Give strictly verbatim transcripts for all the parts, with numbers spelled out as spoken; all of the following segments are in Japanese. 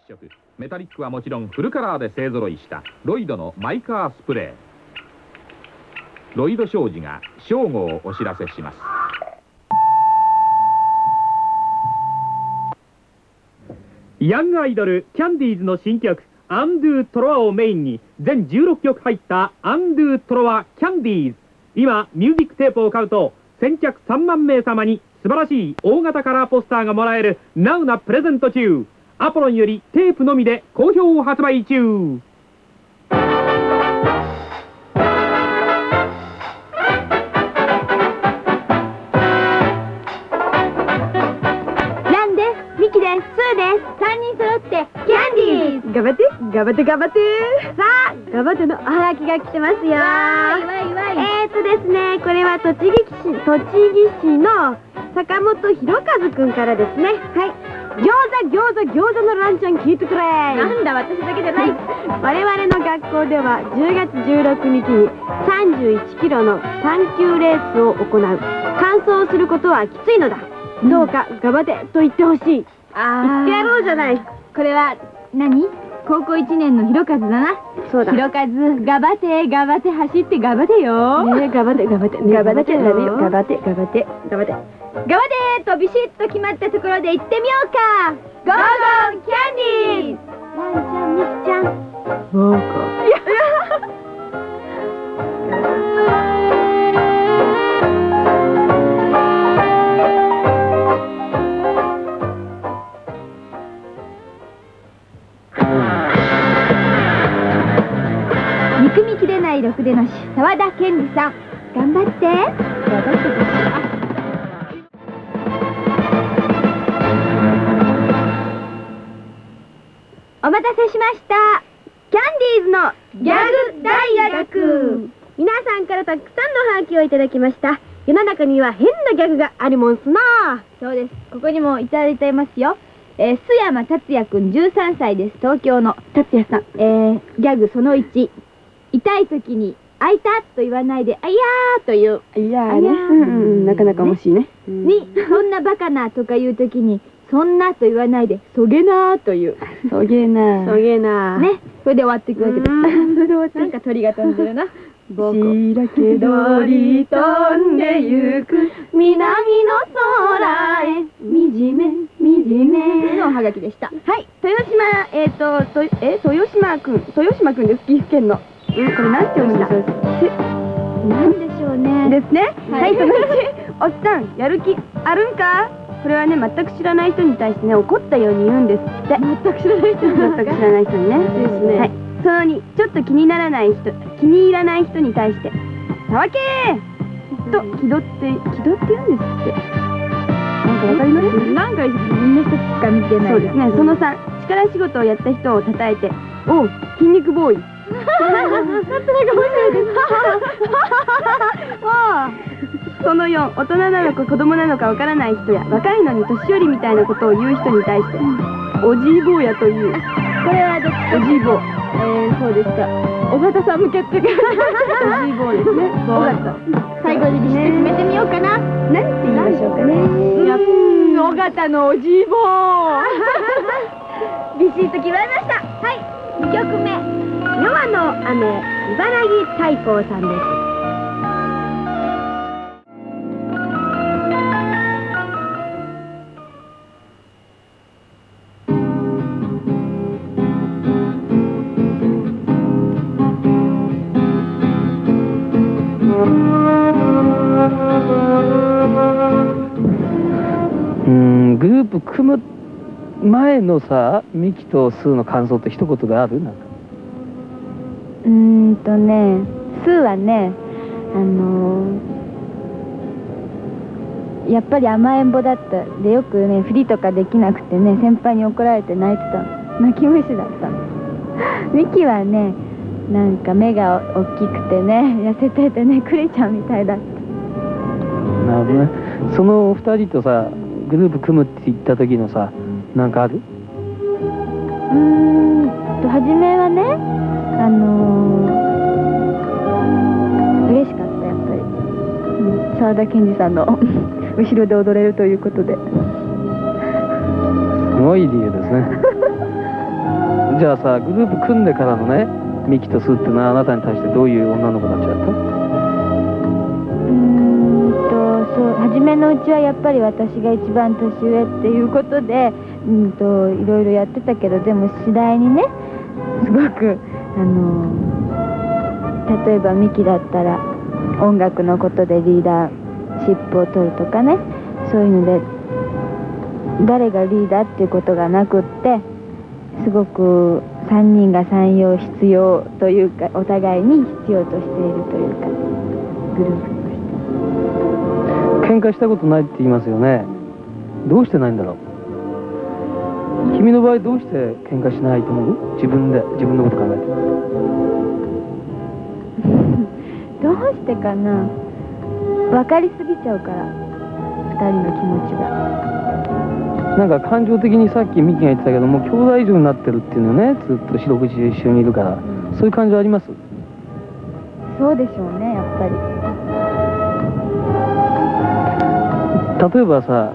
色、メタリックはもちろんフルカラーで勢ぞろいしたロイドのマイカースプレー。ロイド商事が正午をお知らせします。 ヤングアイドルキャンディーズの新曲「アンドゥトロワ」をメインに全じゅうろっきょく入った「アンドゥトロワキャンディーズ」。今ミュージックテープを買うと先着さんまんめい様に素晴らしい大型カラーポスターがもらえるナウなプレゼント中。アポロンよりテープのみで好評発売中。 頑張って頑張って頑張って。さあ頑張ってのおはがきが来てますよ。えーとですね、これは栃木市栃木市の坂本ひろかずくんからですね。はい、餃子餃子餃子のランちゃん聞いてくれ。なんだ私だけじゃない。我々の学校ではじゅうがつじゅうろくにちにさんじゅういちキロの短距レースを行う。完走することはきついのだ、どうか頑張ってと言ってほしい。あ言ってやろうじゃない。これは何？高校いちねんのひろかずだな。そうだ。ひろかず、頑張って、頑張って、走って頑張ってよ。ねえ、頑張って、頑張って、頑張って、頑張って、頑張って、頑張って。頑張ってとビシッと決まったところで行ってみようか。ゴーゴーキャンディーズ。ランちゃん、ミキちゃん。そうか。いや。憎みきれないろくでなし沢田健二さん、頑張って頑張ってほしい。お待たせしました。キャンディーズのギャグ大学。皆さんからたくさんのハガキをいただきました。世の中には変なギャグがあるもんすな。そうです、ここにもいただいていますよ。えー、須山達也くんじゅうさんさいです。東京の達也さん。えー、ギャグそのいち、痛い時に「あいた」と言わないで「あいやー」という。いやーね、うんうん、なかなか面白いね。に、そんなバカなとかいう時に「そんな」と言わないで「そげなー」という。そげなー、そげなーね。それで終わっていくわけです。それで終わって、なんか鳥が飛んでるな。白け鳥飛んでゆく南の空へみじめみじめのおはがきでした。はい、豊島、えっと、とえ豊島くん、豊島くんです。岐阜県の。うん、これなんて読むんでしょう。なんでしょうね。ですね。はい、そのいち、おっさん、やる気あるんか。これはね、全く知らない人に対してね、怒ったように言うんですって。全く知らない人に。全く知らない人にね。ですね。はい。そのに、ちょっと気にならない人、気に入らない人に対して「たわけー!」と気取って気取って言うんですって。なんかわかります？なんかみんな一つしか見てない。そうですね。そのさん、力仕事をやった人をたたえて「おう筋肉ボーイ」。なんとなく面白いです。そのよん、大人なのか子供なのかわからない人や若いのに年寄りみたいなことを言う人に対して「おじい坊や」という。これはどっち？おじい坊。えー、そうですか。尾形さん向けってくる。おじい坊ですね。尾形。最後にビシッと決めてみようかな。何て言いましょうかね。尾形のおじい坊。ビシッと決まりました。はい。にきょくめ。夜和の雨、茨城太鼓さんです。 グループ組む前のさ、ミキとスーの感想って一言である？なんかうーんとね、スーはね、あのー、やっぱり甘えん坊だったで、よくね振りとかできなくてね、先輩に怒られて泣いてたの。泣き虫だったの。ミキはね、なんか目が大きくてね、痩せててね、クリちゃんみたいだった。 なるほどね。その二人とさグループ組むって言った時のさ、なんかある？うーんと、初めはね、あのー、嬉しかった、やっぱり、うん、沢田研二さんの後ろで踊れるということで。 すごい理由ですね。 じゃあさ、グループ組んでからのね、ミキとスーっていうのはあなたに対してどういう女の子たちだった？ うーんとそう初めのうちはやっぱり私が一番年上っていうことでうんといろいろやってたけど、でも次第にねすごくあの例えばミキだったら音楽のことでリーダーシップを取るとかね、そういうので誰がリーダーっていうことがなくって、すごくさんにんがさん要必要というか、お互いに必要としているというか、グループとして。 喧嘩したことないって言いますよね。どうしてないんだろう。君の場合どうして喧嘩しないと思う？自分で自分のこと考えて。 どうしてかな。分かりすぎちゃうから、ふたりの気持ちが。 なんか感情的にさっきミキが言ってたけども、兄弟以上になってるっていうのね、ずっと四六時中一緒にいるから、うん、そういう感情あります？ そうでしょうね、やっぱり。 例えばさ、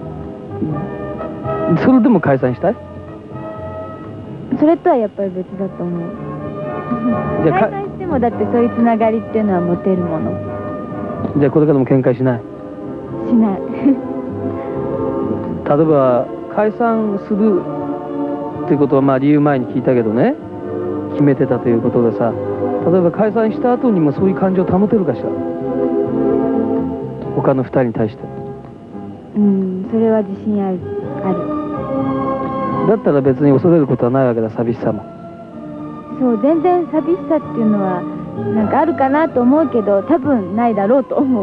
それでも解散したい？ それとはやっぱり別だと思う。じゃあ解散してもだってそういうつながりっていうのは持てるもの。 じゃあこれからも喧嘩しない？ しない。 例えば解散するっていうことはまあ理由前に聞いたけどね、決めてたということでさ、例えば解散した後にもそういう感情を保てるかしら、他のふたりに対して。 うん、それは自信ある。ある。 だったら別に恐れることはないわけだ、寂しさも。 そう、全然寂しさっていうのはなんかあるかなと思うけど、多分ないだろうと思う。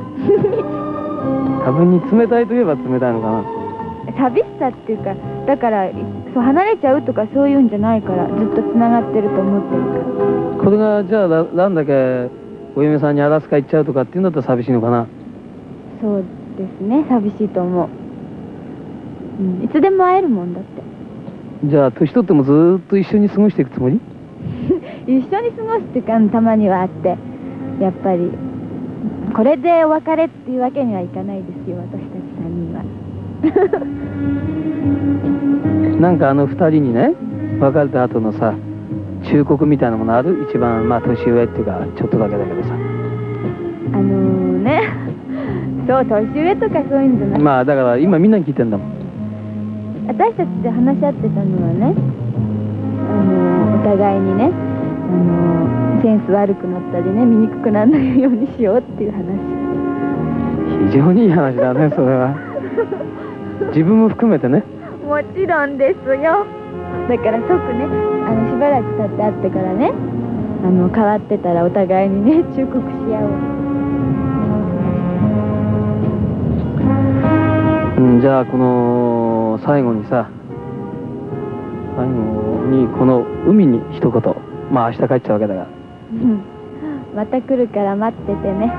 多分に冷たいといえば冷たいのかな。 寂しさっていうか、だからそう離れちゃうとかそういうんじゃないから、ずっとつながってると思ってるから。 これがじゃあランだけお嫁さんにアラスカ行っちゃうとかっていうんだったら寂しいのかな。 そうですね、寂しいと思う、うん、いつでも会えるもんだって。 じゃあ年取ってもずーっと一緒に過ごしていくつもり？ 一緒に過ごすっていうか、たまにはあって、やっぱりこれでお別れっていうわけにはいかないですよ、私たちさんにんは。 なんかあのふたりにね、別れた後のさ、忠告みたいなものある？一番まあ年上っていうかちょっとだけだけどさ。あのー、ねそう年上とかそういうんじゃない。 まあだから今みんなに聞いてんだもん。 私たちで話し合ってたのはね、あのー、お互いにね、あのー、センス悪くなったりね、見にくくならないようにしようっていう話。 非常にいい話だね、それは。自分も含めてね。 もちろんですよ。だから即ね、あのしばらく経って会ってからね、あの変わってたらお互いにね忠告し合おう。 うん、じゃあこの最後にさ、最後にこの海に一言、まあ明日帰っちゃうわけだから。 また来るから待っててね。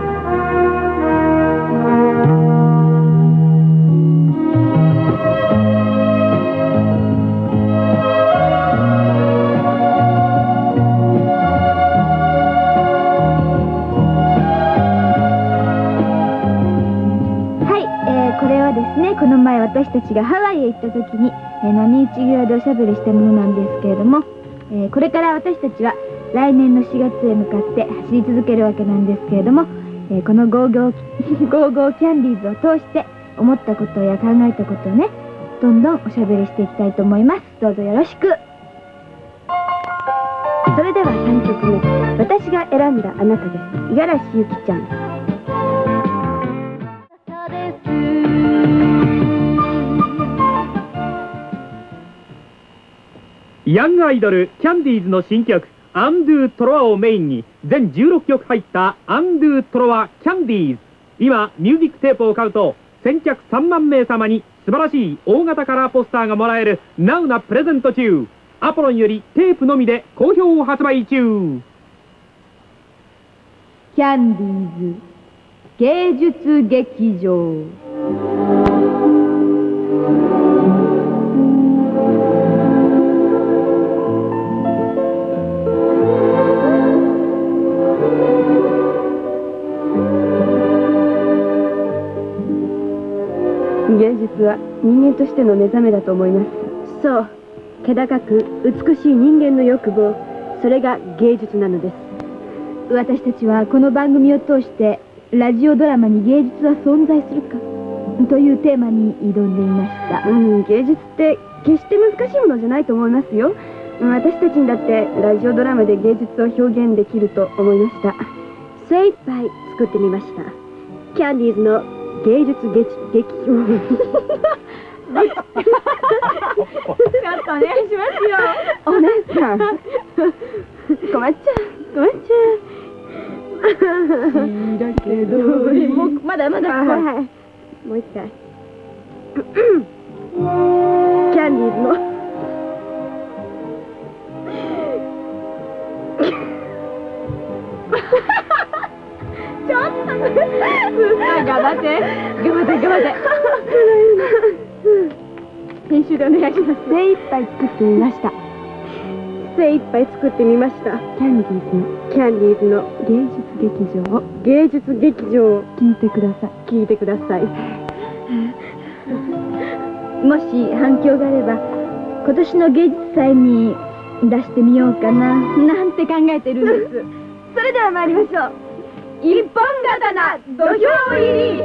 この前私たちがハワイへ行った時に、えー、波打ち際でおしゃべりしたものなんですけれども、えー、これから私たちは来年のしがつへ向かって走り続けるわけなんですけれども、えー、このゴーゴーゴーゴーキャンディーズを通して思ったことや考えたことをね、どんどんおしゃべりしていきたいと思います。どうぞよろしく。それではさんきょくめ、私が選んだあなたです。五十嵐ゆきちゃん。 ヤングアイドルキャンディーズの新曲「アンドゥトロワ」をメインに全じゅうろっきょく入った「アンドゥトロワキャンディーズ」。今ミュージックテープを買うと先着さんまんめい様に素晴らしい大型カラーポスターがもらえるナウなプレゼント中。アポロンよりテープのみで好評発売中。 キャンディーズ芸術劇場。 芸術は人間としての目覚めだと思います。そう、 気高く美しい人間の欲望、それが芸術なのです。 私たちはこの番組を通してラジオドラマに芸術は存在するかというテーマに挑んでいました。 うん、芸術って決して難しいものじゃないと思いますよ。私たちにだってラジオドラマで芸術を表現できると思いました。精一杯作ってみました。キャンディーズの芸術劇劇場ちょっとお願いしますよ。お姉さん困っちゃう困っちゃうだけどもうまだまだ、はいはい、もう一回キャンディーズのちょっと頑張って頑張って頑張って編集でお願いします。精一杯作ってみました。精一杯作ってみました。キャンディーズのキャンディーズの芸術劇場を芸術劇場を聞いてください聞いてくださいもし反響があれば今年の芸術祭に出してみようかななんて考えてるんですそれでは参りましょう。一本刀土俵入り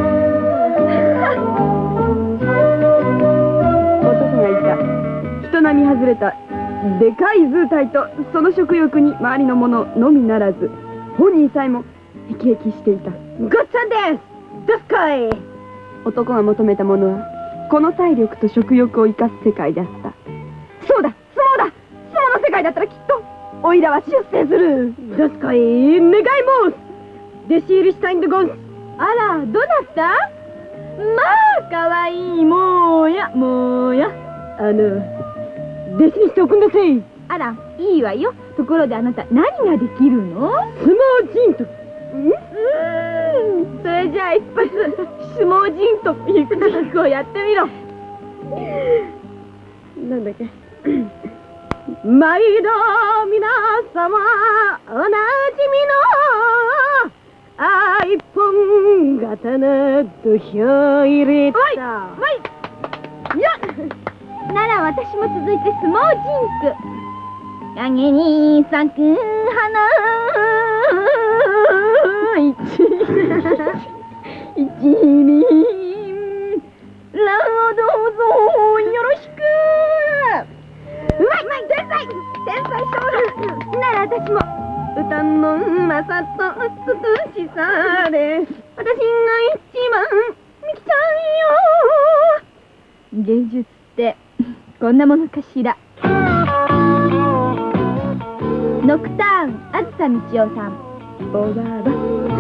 男がいた。人並み外れたでかい図体とその食欲に周りの者のみならず本人さえもへきへきしていた。ごっつぁんですどすこい。男が求めたものはこの体力と食欲を生かす世界であった。そうだそうだそうの世界だったらきっとおいらは出世する。どすこい願い申す。弟子入りしたいんでごんす。あらどうなった。まあかわいいもうやもうやあの弟子にしておくんだせい。 あらいいわよ。ところであなた何ができるの。 相撲人とんそれじゃあ一発相撲人という役をやってみろ。なんだっけ毎度皆様おなじみのあ一本刀土俵入れた。おいおいやっなら私も続いて相撲人句。影に咲く花一一輪らをどうぞよろしく。 うまいうまい天才天才少女なら私も歌のうまさと美しさで私が一番見きちゃうよ。芸術ってこんなものかしら。ノクターンあずさみちおさん。おばば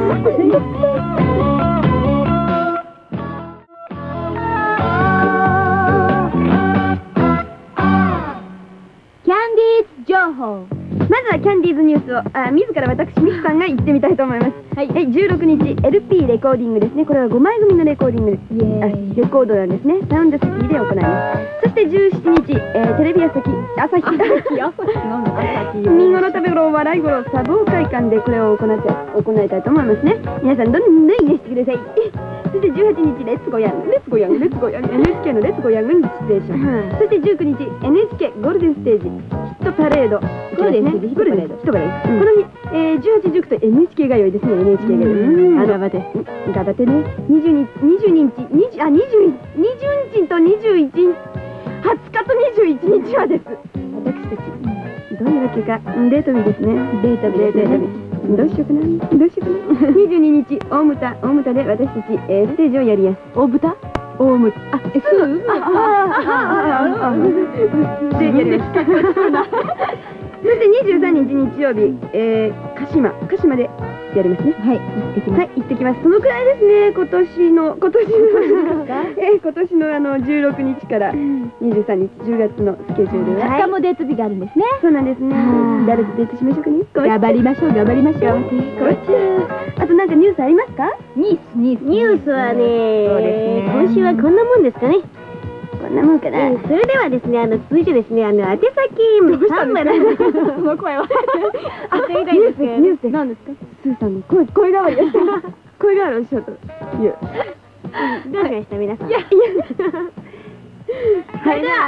キャンディーズ情報。まずはキャンディーズニュースをあ自ら私ミキさんが言ってみたいと思います。はい、じゅうろくにち エルピー レコーディングですね。これはごまい組のレコーディングです。イエーイレコードなんですね。サウンドシティで行います。そしてじゅうしちにち、えー、テレビ朝日朝日見頃食べ頃笑い頃砂防会館でこれを行って行いたいと思いますね。皆さんどんどんいいねしてください。そしてじゅうはちにちレッツゴーヤングレッツゴーヤングレッツゴーヤング エヌエイチケー のレッツゴーヤングに出演します。そしてじゅうくにち エヌエイチケー ゴールデンステージヒットパレード。ゴールデンステージヒットパレードヒットパレード。この日、えー、じゅうはち、じゅうくと エヌエイチケー が良いですね。 エヌエイチケー が良い。頑張って頑張ってね。にじゅうにちにじゅうあにじゅうにちとにじゅういちにちはつかとにじゅういちにちはです。私たちどういうわけかデート日ですね。デート日デート日どうしようかなどうしようかなにじゅうににち大牟田大牟田で私たち、えー、ステージをやりやす。大牟田大牟田あえすぐあああああステージやります。そしてにじゅうさんにち日曜日、えー、鹿島鹿島でやりますね。はい、行ってきます。はい、行ってきます。そのくらいですね。今年の今年のえー、今年のあのじゅうろくにちからにじゅうさんにちじゅうがつのスケジュールは。 明日もデート日があるんですね。 そうなんですね。誰とデートしましょうかね。 頑張りましょう頑張りましょう。 頑張ってこっち。あとなんかニュースありますか？ ニュースニュースニュースはね、そうですね。今週はこんなもんですかね。こんなもんかな。それではですね、あの続いてですね、あの宛先さんまいその声はあってみたいんですけど。ニュースで何ですか？スーさんの声声変わりがした。声変わりをしようと。いや。どうしました皆さん。いやいや。それでは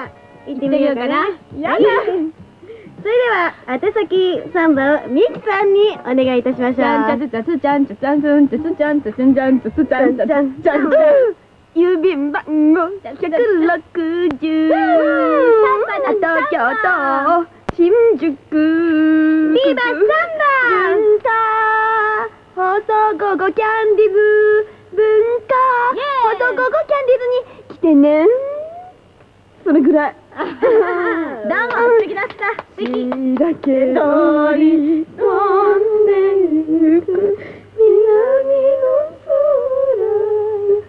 行ってみようかな。やだ。それでは宛先サンバをミキさんにお願いいたしましょう。 ちゃんちゃつちゃつちゃんちゃちゃんつんちゃつちゃんちゃつんちゃんちゃつちゃんちゃつちゃんちゃん。 郵便番号ひゃくろくじゅう東京都新宿ビバサンバ放送午後キャンディーズ文化放送午後キャンディーズに来てね。それぐらい。どうも素敵だった。素敵だけどり飛んでゆく南の空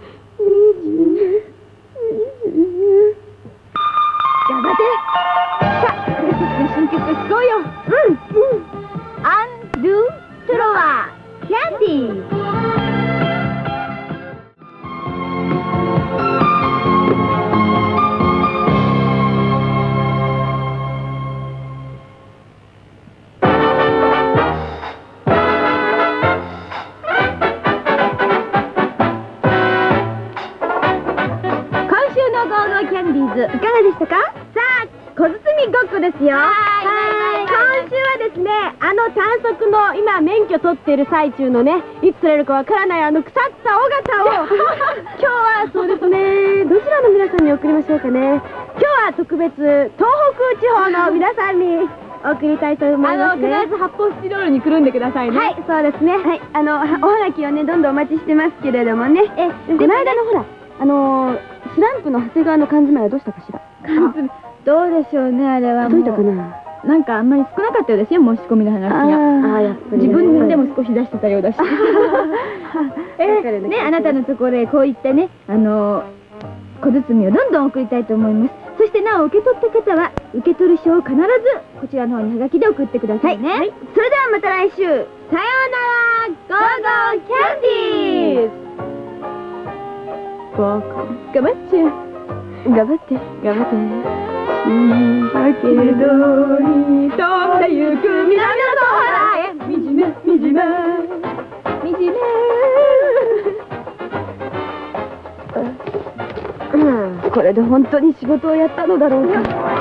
頑張って。さあ、私たちの新曲聴こうよ。うんうん。アンドゥトロワキャンディー。いかがでしたか？さあ、小包ごっこですよ。はい。今週はですね、あの短足の今免許取ってる最中のね、いつ取れるかわからないあの腐った尾形を今日はそうですね、どちらの皆さんに送りましょうかね。今日は特別東北地方の皆さんに送りたいと思いますね。 あの必ず発泡スチロールにくるんでくださいね。 はい、そうですね。はい、あのおはがきをねどんどんお待ちしてますけれどもね。え、この間のほらあのスランプの長谷川の缶詰はどうしたかしら。 どうでしょうね、あれはもう。 どういったかな。 なんかあんまり少なかったようですよ、申し込みの話が。 ああ、やっぱり自分でも少し出してたようだし。え、ね、あなたのところへこういったね、あの小包をどんどん送りたいと思います。そしてなお受け取った方は受け取る書を必ずこちらの方にはがきで送ってくださいね。はい、 それではまた来週。さようなら。ゴーゴーキャンディーズ。僕頑張っちゃう。頑張って頑張って。だけどり飛んでゆく南の空へみじめみじめみじめ。これで本当に仕事をやったのだろうか。